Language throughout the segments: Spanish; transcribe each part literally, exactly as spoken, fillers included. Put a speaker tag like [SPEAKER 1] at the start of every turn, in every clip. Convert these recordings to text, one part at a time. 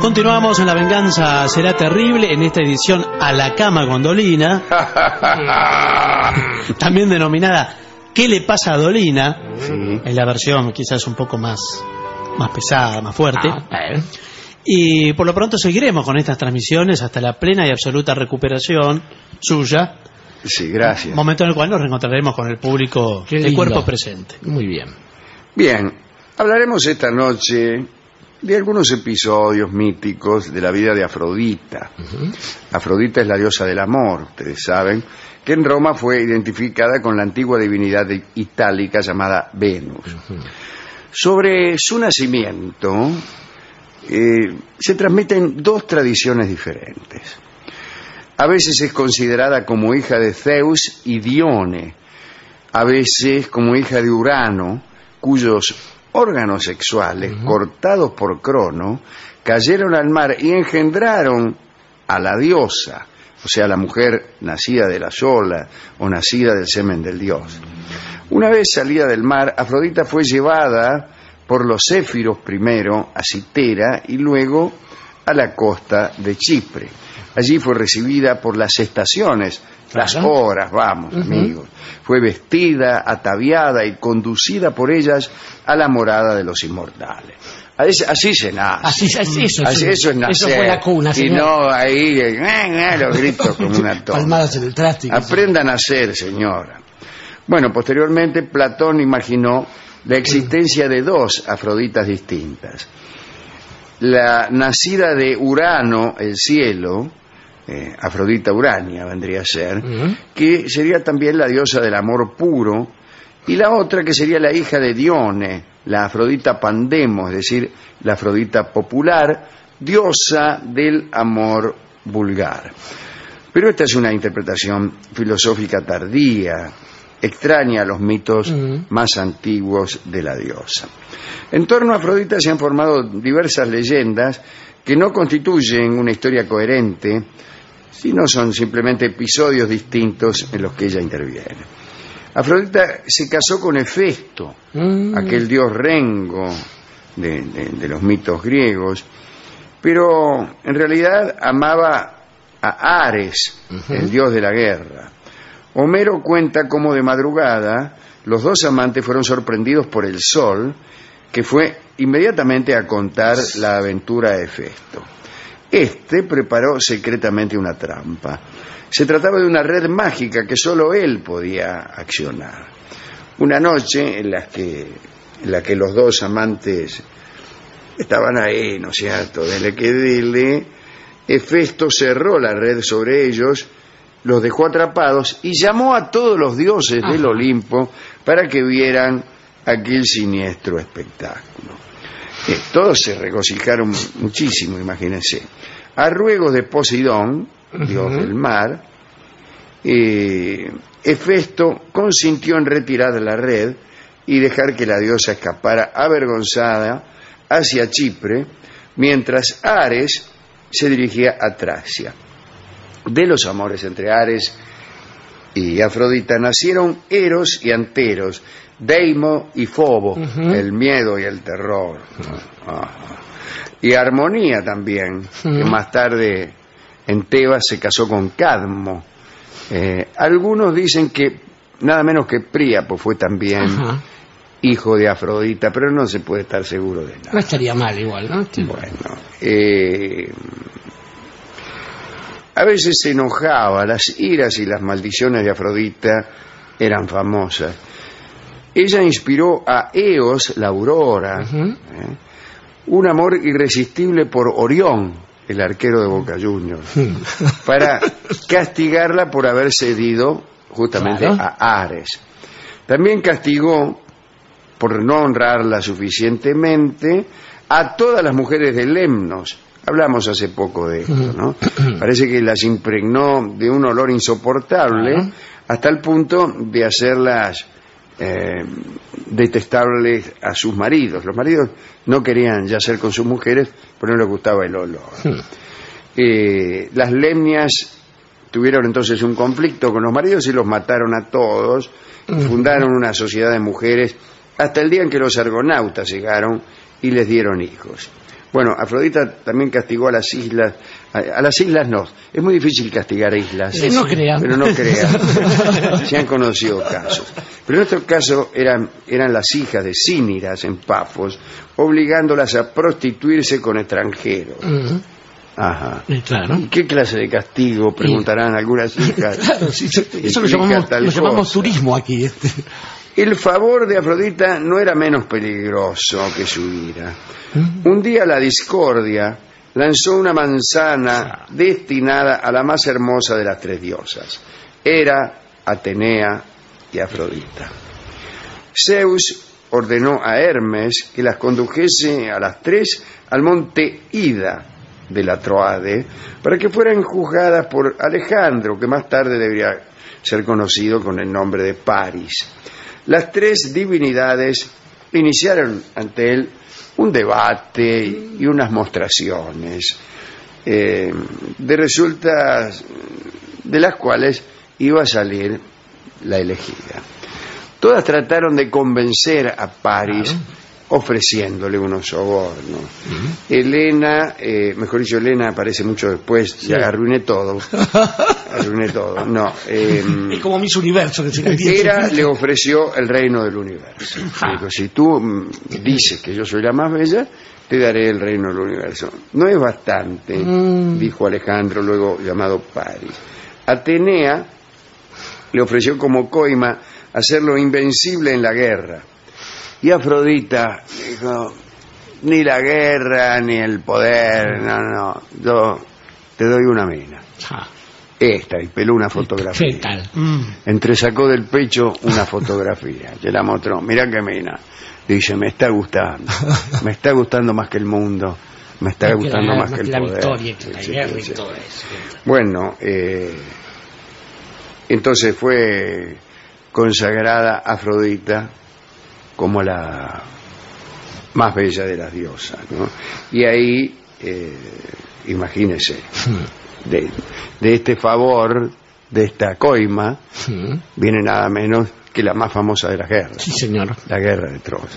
[SPEAKER 1] Continuamos en La Venganza Será Terrible, en esta edición A la Cama con Dolina, también denominada ¿Qué le pasa a Dolina? Sí. En la versión quizás un poco más, más pesada, más fuerte. Ah, eh. Y por lo pronto seguiremos con estas transmisiones hasta la plena y absoluta recuperación suya.
[SPEAKER 2] Sí, gracias.
[SPEAKER 1] Momento en el cual nos reencontraremos con el público de cuerpo presente.
[SPEAKER 3] Muy bien.
[SPEAKER 2] Bien, hablaremos esta noche de algunos episodios míticos de la vida de Afrodita. Uh-huh. Afrodita es la diosa del amor, ustedes saben, que en Roma fue identificada con la antigua divinidad itálica llamada Venus. Uh-huh. Sobre su nacimiento eh, se transmiten dos tradiciones diferentes. A veces es considerada como hija de Zeus y Dione, a veces como hija de Urano, cuyos órganos sexuales, uh-huh. cortados por Crono, cayeron al mar y engendraron a la diosa, o sea, la mujer nacida de la sola o nacida del semen del dios. Una vez salida del mar, Afrodita fue llevada por los céfiros primero a Citera y luego a la costa de Chipre. Allí fue recibida por las estaciones, las horas, vamos, uh-huh. amigos. Fue vestida, ataviada y conducida por ellas a la morada de los inmortales. Así, así se nace.
[SPEAKER 3] Así, así, eso,
[SPEAKER 2] así, eso es nacer.
[SPEAKER 3] Eso fue la cuna,
[SPEAKER 2] y no ahí, eh, eh, los gritos como una toma.
[SPEAKER 3] Palmadas en el traste.
[SPEAKER 2] Aprenda a nacer, señora. Bueno, posteriormente Platón imaginó la existencia de dos Afroditas distintas. La nacida de Urano, el cielo, eh, Afrodita Urania vendría a ser, uh-huh. que sería también la diosa del amor puro, y la otra que sería la hija de Dione, la Afrodita Pandemo, es decir, la Afrodita popular, diosa del amor vulgar. Pero esta es una interpretación filosófica tardía, extraña a los mitos uh-huh. más antiguos de la diosa. En torno a Afrodita se han formado diversas leyendas que no constituyen una historia coherente, sino son simplemente episodios distintos en los que ella interviene. Afrodita se casó con Hefesto, uh-huh. aquel dios rengo de, de, de los mitos griegos, pero en realidad amaba a Ares, uh-huh. el dios de la guerra. Homero cuenta cómo de madrugada los dos amantes fueron sorprendidos por el sol, que fue inmediatamente a contar la aventura de Hefesto. Este preparó secretamente una trampa. Se trataba de una red mágica que solo él podía accionar. Una noche en la que, en la que los dos amantes estaban ahí, ¿no es cierto?, dele que dele, Hefesto cerró la red sobre ellos, los dejó atrapados y llamó a todos los dioses Ajá. del Olimpo para que vieran aquel siniestro espectáculo. Eh, todos se regocijaron muchísimo, imagínense. A ruegos de Poseidón, dios uh-huh. del mar, eh, Hefesto consintió en retirar la red y dejar que la diosa escapara avergonzada hacia Chipre, mientras Ares se dirigía a Tracia. De los amores entre Ares y Afrodita nacieron Eros y Anteros, Deimo y Fobo, uh-huh. el miedo y el terror. Uh-huh. Uh-huh. Y Armonía también, uh-huh. que más tarde en Tebas se casó con Cadmo. Eh, algunos dicen que nada menos que Príapo fue también uh-huh. hijo de Afrodita, pero no se puede estar seguro de nada.
[SPEAKER 3] No estaría mal igual, ¿no? Sí.
[SPEAKER 2] Bueno, eh... a veces se enojaba, las iras y las maldiciones de Afrodita eran famosas. Ella inspiró a Eos, la aurora, uh-huh. ¿eh? un amor irresistible por Orión, el arquero de Boca Juniors, para castigarla por haber cedido justamente claro. a Ares. También castigó, por no honrarla suficientemente, a todas las mujeres de Lemnos. Hablamos hace poco de esto, ¿no? Parece que las impregnó de un olor insoportable uh-huh. hasta el punto de hacerlas eh, detestables a sus maridos. Los maridos no querían yacer con sus mujeres, pero no les gustaba el olor. Uh-huh. Eh, las lemnias tuvieron entonces un conflicto con los maridos y los mataron a todos. Uh-huh. Fundaron una sociedad de mujeres hasta el día en que los argonautas llegaron y les dieron hijos. Bueno, Afrodita también castigó a las islas, a, a las islas no, es muy difícil castigar a islas.
[SPEAKER 3] Sí, no crean.
[SPEAKER 2] Pero no crean, se han conocido casos. Pero en este caso eran, eran las hijas de Cíniras en Pafos, obligándolas a prostituirse con extranjeros.
[SPEAKER 3] Uh-huh.
[SPEAKER 2] Ajá.
[SPEAKER 3] Sí, claro.
[SPEAKER 2] ¿Y qué clase de castigo? Preguntarán sí. algunas hijas.
[SPEAKER 3] Claro, sí, eso, eso lo llamamos, lo llamamos turismo aquí. Este.
[SPEAKER 2] El favor de Afrodita no era menos peligroso que su ira. Un día la discordia lanzó una manzana destinada a la más hermosa de las tres diosas. Era Atenea y Afrodita. Zeus ordenó a Hermes que las condujese a las tres al monte Ida de la Troade para que fueran juzgadas por Alejandro, que más tarde debería ser conocido con el nombre de Paris. Las tres divinidades iniciaron ante él un debate y unas mostraciones eh, de resultas de las cuales iba a salir la elegida. Todas trataron de convencer a Paris, claro, ofreciéndole unos sobornos. Uh-huh. Helena, eh, mejor dicho, Helena aparece mucho después, sí. Ya arruiné todo. Arruiné todo. No, eh,
[SPEAKER 3] es como Miss Universo que se
[SPEAKER 2] Hera le ofreció el reino del universo. Dijo, si tú mm, dices que yo soy la más bella, te daré el reino del universo. No es bastante, mm. dijo Alejandro, luego llamado Paris. Atenea le ofreció como coima hacerlo invencible en la guerra. Y Afrodita dijo, ni la guerra, ni el poder, no, no, yo te doy una mina. Ah. Esta, y peló una fotografía.
[SPEAKER 3] ¿Qué tal?
[SPEAKER 2] Mm. Entresacó del pecho una fotografía, se la mostró, mirá qué mina. Dice, me está gustando, me está gustando más que el mundo, me está más gustando
[SPEAKER 3] la,
[SPEAKER 2] más,
[SPEAKER 3] más
[SPEAKER 2] que el
[SPEAKER 3] la
[SPEAKER 2] poder.
[SPEAKER 3] Victoria, que la
[SPEAKER 2] sí,
[SPEAKER 3] guerra
[SPEAKER 2] sí,
[SPEAKER 3] y
[SPEAKER 2] sí.
[SPEAKER 3] todo eso.
[SPEAKER 2] Bueno, eh, entonces fue consagrada Afrodita como la más bella de las diosas, ¿no? Y ahí, eh, imagínese, de, de este favor, de esta coima, sí, viene nada menos que la más famosa de las guerras.
[SPEAKER 3] Sí, señor.
[SPEAKER 2] La guerra de Troya,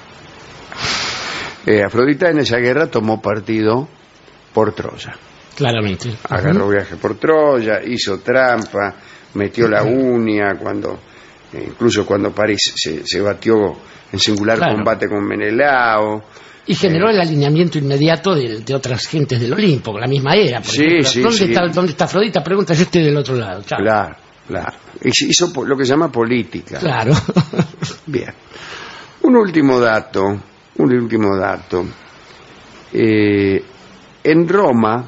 [SPEAKER 2] ¿no? Eh, Afrodita en esa guerra tomó partido por Troya.
[SPEAKER 3] Claramente.
[SPEAKER 2] Agarró uh-huh. viaje por Troya, hizo trampa, metió la uña cuando... incluso cuando París se, se batió en singular claro. combate con Menelao.
[SPEAKER 3] Y generó eh, el alineamiento inmediato de, de otras gentes del Olimpo, la misma era. Por
[SPEAKER 2] sí,
[SPEAKER 3] ejemplo,
[SPEAKER 2] sí,
[SPEAKER 3] ¿dónde,
[SPEAKER 2] sí.
[SPEAKER 3] Está, ¿Dónde está Afrodita? Pregunta, yo estoy del otro lado. Chao.
[SPEAKER 2] Claro, claro. Hizo lo que se llama política.
[SPEAKER 3] Claro.
[SPEAKER 2] Bien. Un último dato, un último dato. Eh, en Roma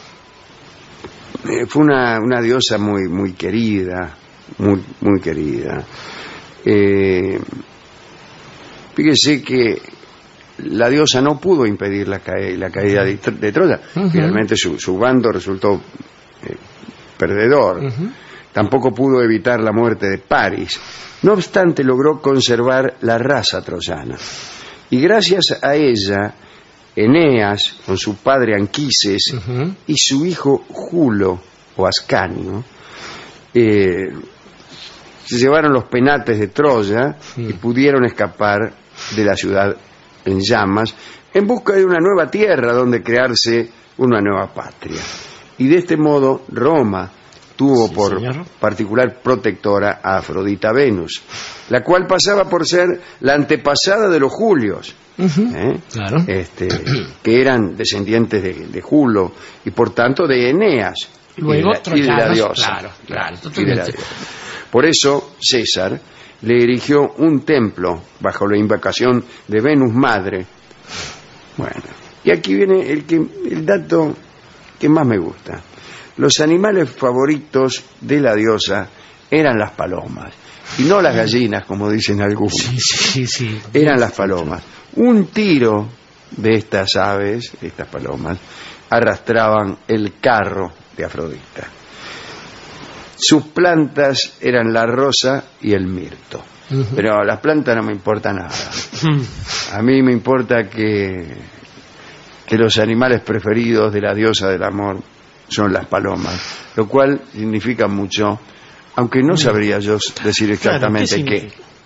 [SPEAKER 2] eh, fue una, una diosa muy, muy querida, muy muy querida. Eh, fíjese que la diosa no pudo impedir la, ca la caída de, de Troya. Uh-huh. Finalmente su, su bando resultó eh, perdedor. Uh-huh. Tampoco pudo evitar la muerte de Paris. No obstante, logró conservar la raza troyana. Y gracias a ella, Eneas, con su padre Anquises, uh-huh, y su hijo Julo, o Ascanio, eh, se llevaron los penates de Troya sí. y pudieron escapar de la ciudad en llamas en busca de una nueva tierra donde crearse una nueva patria. Y de este modo Roma tuvo sí, por señor. particular protectora a Afrodita Venus, la cual pasaba por ser la antepasada de los Julios, uh-huh. ¿eh? Claro. este, que eran descendientes de, de Julo y por tanto de Eneas.
[SPEAKER 3] Luego,
[SPEAKER 2] y, de la, y de la diosa.
[SPEAKER 3] Claro, claro,
[SPEAKER 2] y de la diosa. Por eso César le erigió un templo bajo la invocación de Venus Madre. Bueno, y aquí viene el, que, el dato que más me gusta. Los animales favoritos de la diosa eran las palomas, y no las gallinas, como dicen algunos.
[SPEAKER 3] Sí, sí, sí.
[SPEAKER 2] Eran las palomas. Un tiro de estas aves, de estas palomas, arrastraban el carro de Afrodita. Sus plantas eran la rosa y el mirto. Uh-huh. Pero las plantas no me importa nada. A mí me importa que, que los animales preferidos de la diosa del amor son las palomas, lo cual significa mucho, aunque no sabría yo decir exactamente
[SPEAKER 1] claro, ¿qué.
[SPEAKER 2] qué.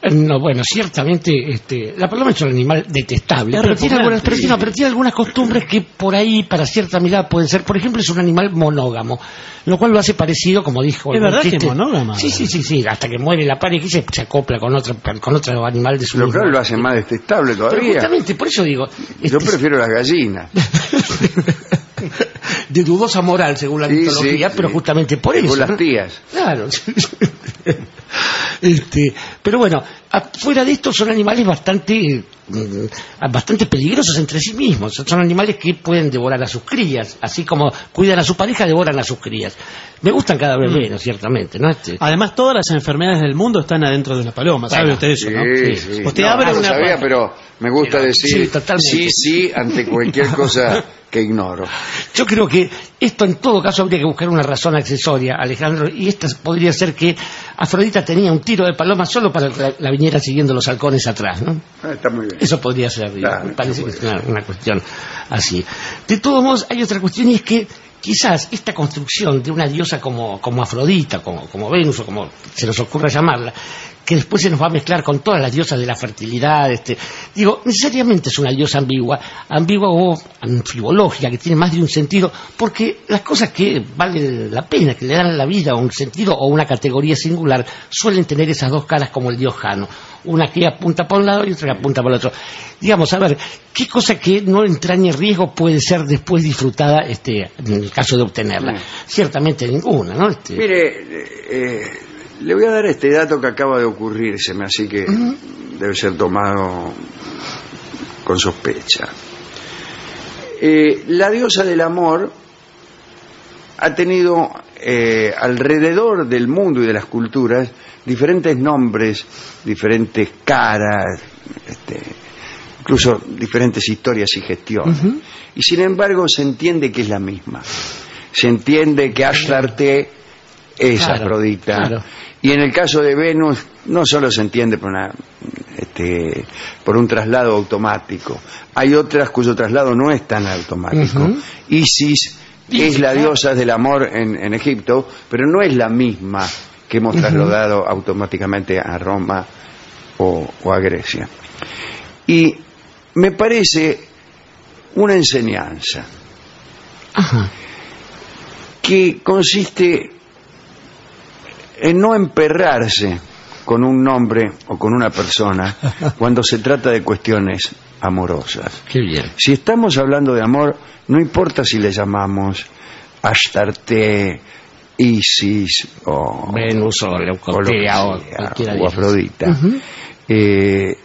[SPEAKER 3] No, bueno, ciertamente este, la paloma es un animal detestable, pero tiene, algunas, pero, sí. no, pero tiene algunas costumbres que por ahí, para cierta mirada, pueden ser. Por ejemplo, es un animal monógamo, lo cual lo hace parecido, como dijo...
[SPEAKER 1] ¿Es verdad
[SPEAKER 3] chiste,
[SPEAKER 1] que es monógamo?
[SPEAKER 3] Sí, sí, sí, sí, hasta que muere la pareja y se, se acopla con otro, con otro animal de su
[SPEAKER 2] Lo
[SPEAKER 3] mismo.
[SPEAKER 2] cual lo hace más detestable todavía.
[SPEAKER 3] Pero justamente, por eso digo...
[SPEAKER 2] Yo
[SPEAKER 3] este,
[SPEAKER 2] prefiero las gallinas.
[SPEAKER 3] de dudosa moral, según la
[SPEAKER 2] sí,
[SPEAKER 3] mitología,
[SPEAKER 2] sí,
[SPEAKER 3] pero
[SPEAKER 2] sí.
[SPEAKER 3] justamente por
[SPEAKER 2] Con
[SPEAKER 3] eso.
[SPEAKER 2] las
[SPEAKER 3] ¿no?
[SPEAKER 2] tías.
[SPEAKER 3] Claro. Este, pero bueno, fuera de esto son animales bastante bastante peligrosos entre sí mismos. Son animales que pueden devorar a sus crías, así como cuidan a su pareja, devoran a sus crías. Me gustan cada vez menos, ciertamente, ¿no? Este...
[SPEAKER 1] Además, todas las enfermedades del mundo están adentro de una paloma, ¿sabe
[SPEAKER 3] bueno,
[SPEAKER 1] usted eso,
[SPEAKER 2] sí,
[SPEAKER 1] no?
[SPEAKER 2] Sí, sí.
[SPEAKER 1] Usted
[SPEAKER 2] no,
[SPEAKER 1] abre
[SPEAKER 2] no
[SPEAKER 1] una...
[SPEAKER 2] lo sabía, pero me gusta
[SPEAKER 3] Pero,
[SPEAKER 2] decir
[SPEAKER 3] sí,
[SPEAKER 2] sí, sí, ante cualquier cosa que ignoro.
[SPEAKER 3] Yo creo que esto en todo caso habría que buscar una razón accesoria, Alejandro, y esta podría ser que Afrodita tenía un tiro de paloma solo para que la, la viniera siguiendo los halcones atrás, ¿no?
[SPEAKER 2] Ah, está muy bien.
[SPEAKER 3] Eso podría ser,
[SPEAKER 2] Claro,
[SPEAKER 3] me parece que
[SPEAKER 2] puede
[SPEAKER 3] es una, una cuestión así. De todos modos, hay otra cuestión y es que quizás esta construcción de una diosa como, como Afrodita, como, como Venus o como se nos ocurra llamarla, que después se nos va a mezclar con todas las diosas de la fertilidad, este, digo, necesariamente es una diosa ambigua, ambigua o anfibológica, que tiene más de un sentido, porque las cosas que vale la pena, que le dan a la vida un sentido o una categoría singular, suelen tener esas dos caras como el dios Jano, una que apunta para un lado y otra que apunta para el otro. Digamos, a ver, ¿qué cosa que no entrañe riesgo puede ser después disfrutada este, en el caso de obtenerla? Mm. Ciertamente ninguna, ¿no? Este...
[SPEAKER 2] Mire, eh, le voy a dar este dato que acaba de ocurrírseme, así que uh-huh. debe ser tomado con sospecha. Eh, la diosa del amor ha tenido eh, alrededor del mundo y de las culturas diferentes nombres, diferentes caras, este, incluso diferentes historias y gestiones. Uh-huh. Y sin embargo se entiende que es la misma. Se entiende que Astarte es claro, Afrodita. Claro. Y en el caso de Venus no solo se entiende por, una, este, por un traslado automático. Hay otras cuyo traslado no es tan automático. Uh-huh. Isis es la diosa del amor en, en Egipto, pero no es la misma que hemos trasladado uh-huh. automáticamente a Roma o, o a Grecia. Y me parece una enseñanza uh-huh. que consiste en no emperrarse con un nombre o con una persona cuando se trata de cuestiones amorosas.
[SPEAKER 3] Qué bien.
[SPEAKER 2] Si estamos hablando de amor, no importa si le llamamos Astarte, Isis o
[SPEAKER 3] Venus o Leucotea o,
[SPEAKER 2] o, o Afrodita. Uh-huh. eh,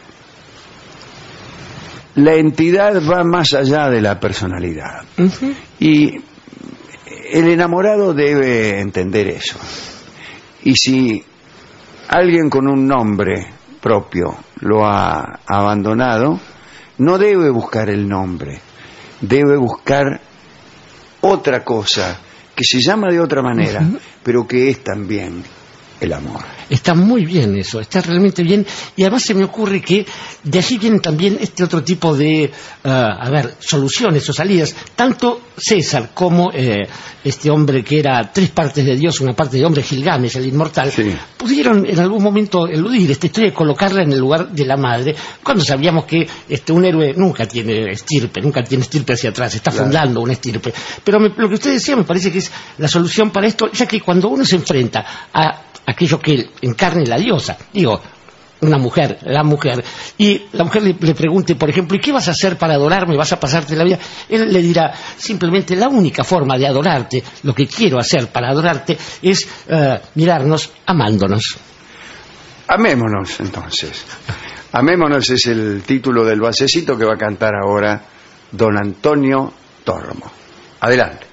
[SPEAKER 2] la entidad va más allá de la personalidad. Uh-huh. Y el enamorado debe entender eso. Y si alguien con un nombre propio lo ha abandonado, no debe buscar el nombre, debe buscar otra cosa que se llama de otra manera, uh-huh. pero que es también el amor.
[SPEAKER 3] Está muy bien eso, está realmente bien, y además se me ocurre que de allí vienen también este otro tipo de, uh, a ver, soluciones o salidas. Tanto César como eh, este hombre que era tres partes de Dios, una parte de hombre, Gilgamesh, el inmortal, sí. pudieron en algún momento eludir esta historia y colocarla en el lugar de la madre, cuando sabíamos que este un héroe nunca tiene estirpe, nunca tiene estirpe hacia atrás, está claro. fundando una estirpe. Pero me, lo que usted decía me parece que es la solución para esto, ya que cuando uno se enfrenta a aquello que encarne la diosa, digo, una mujer, la mujer, y la mujer le, le pregunte, por ejemplo, ¿y qué vas a hacer para adorarme? ¿Vas a pasarte la vida? Él le dirá, simplemente la única forma de adorarte, lo que quiero hacer para adorarte, es uh, mirarnos amándonos.
[SPEAKER 2] Amémonos, entonces. Amémonos es el título del valsecito que va a cantar ahora don Antonio Tormo. Adelante.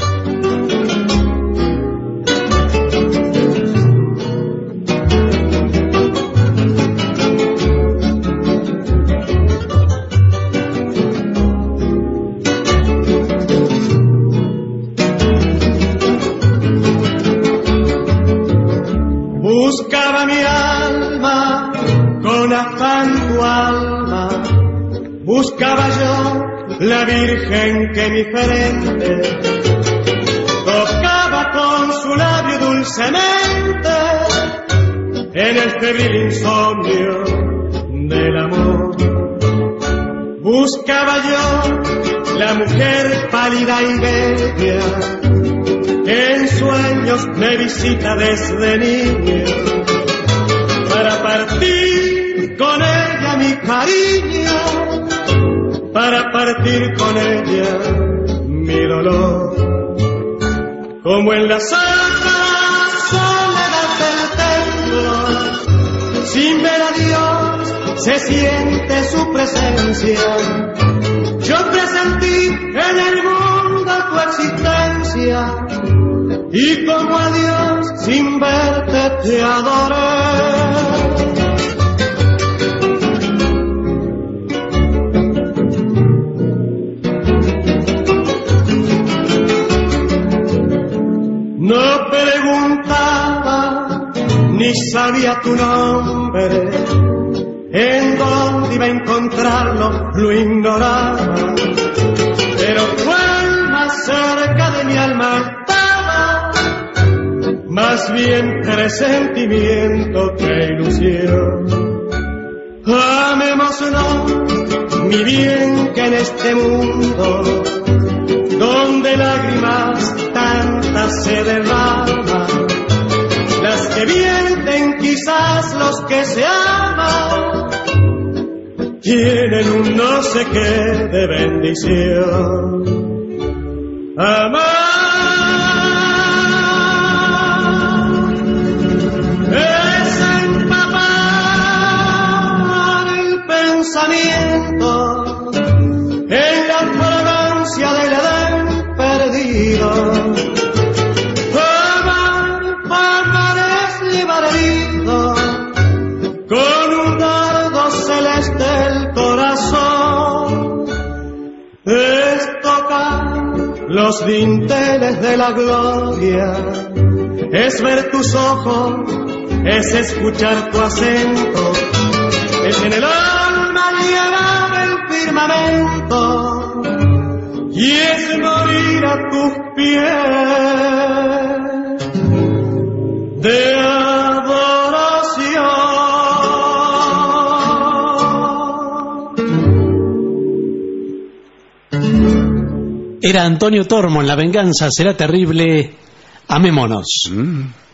[SPEAKER 4] Buscaba mi alma con afán tu alma, buscaba yo la virgen que mi frente tocaba con su labio dulcemente, en el febril insomnio del amor. Buscaba yo la mujer pálida y bella que en sueños me visita desde niño, para partir con ella mi cariño, para partir con ella mi dolor. Como en la santa soledad del templo, sin ver a Dios se siente su presencia. Yo presentí en el mundo tu existencia, y como a Dios sin verte te adoré. No preguntaba ni sabía tu nombre, en dónde iba a encontrarlo lo ignoraba, pero cuál más cerca de mi alma estaba, más bien presentimiento que ilusión. Amémonos, mi bien, que en este mundo donde lágrimas tantas se derraman, las que vierten quizás los que se aman, tienen un no sé qué de bendición. Amar es empapar el pensamiento en la fragancia del Edén perdido. Amar, amar es llevar herido con un dardo celeste el corazón. Es tocar los dinteles de la gloria, es ver tus ojos, es escuchar tu acento, es en el alma llevar el firmamento, y es morir a tus pies de adoración.
[SPEAKER 1] Era Antonio Tormo en La venganza será terrible. Amémonos.
[SPEAKER 2] Mm.